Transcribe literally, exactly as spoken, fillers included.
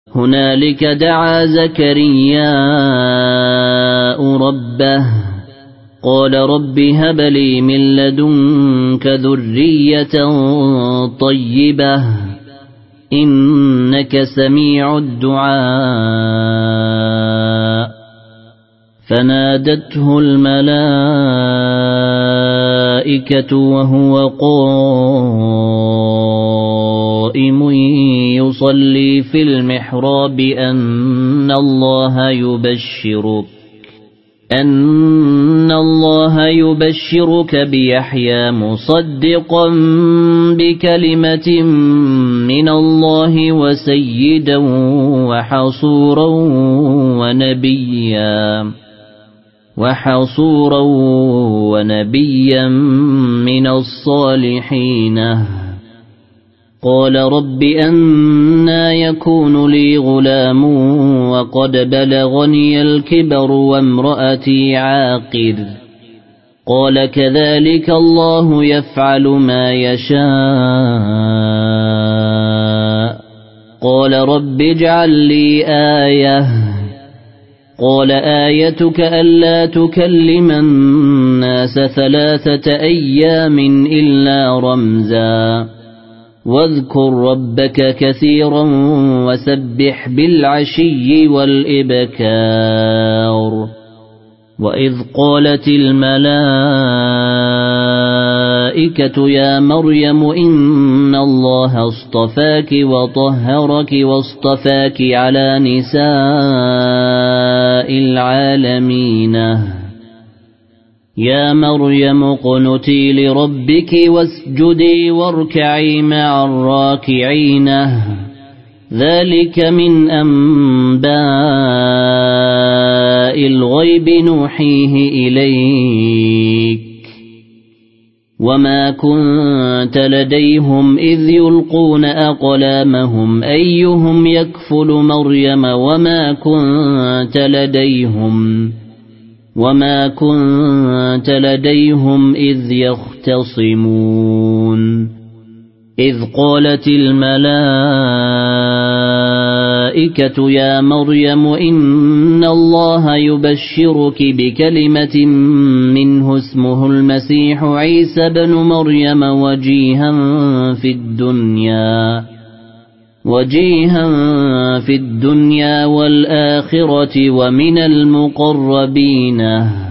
هنالك دعا زكرياء ربه قال رب هب لي من لدنك ذرية طيبة إنك سميع الدعاء فنادته الملائكة وهو قائم يصلي في المحراب أن الله يبشرك أن الله يبشرك بيحيى مصدقا بكلمة من الله وسيدا وحصورا ونبيا وحصورا ونبيا من الصالحين قال رب أنى يكون لي غلام وقد بلغني الكبر وامرأتي عاقر قال كذلك الله يفعل ما يشاء قال رب اجعل لي آية قال آيتك ألا تكلم الناس ثلاثة أيام إلا رمزا واذكر ربك كثيرا وسبح بالعشي والإبكار وإذ قالت الملائكة يا مريم إن الله اصطفاك وطهرك واصطفاك على نساء العالمين يا مريم اقنتي لربك واسجدي واركعي مع الراكعين ذلك من أنباء الغيب نوحيه إليك وما كنت لديهم إذ يلقون أقلامهم أيهم يكفل مريم وما كنت لديهم وما كنت لديهم إذ يختصمون إذ قالت الملائكة يا مريم إن الله يبشرك بكلمة منه اسمه المسيح عيسى بن مريم وجيها في الدنيا وجيها في الدنيا والآخرة ومن المقربين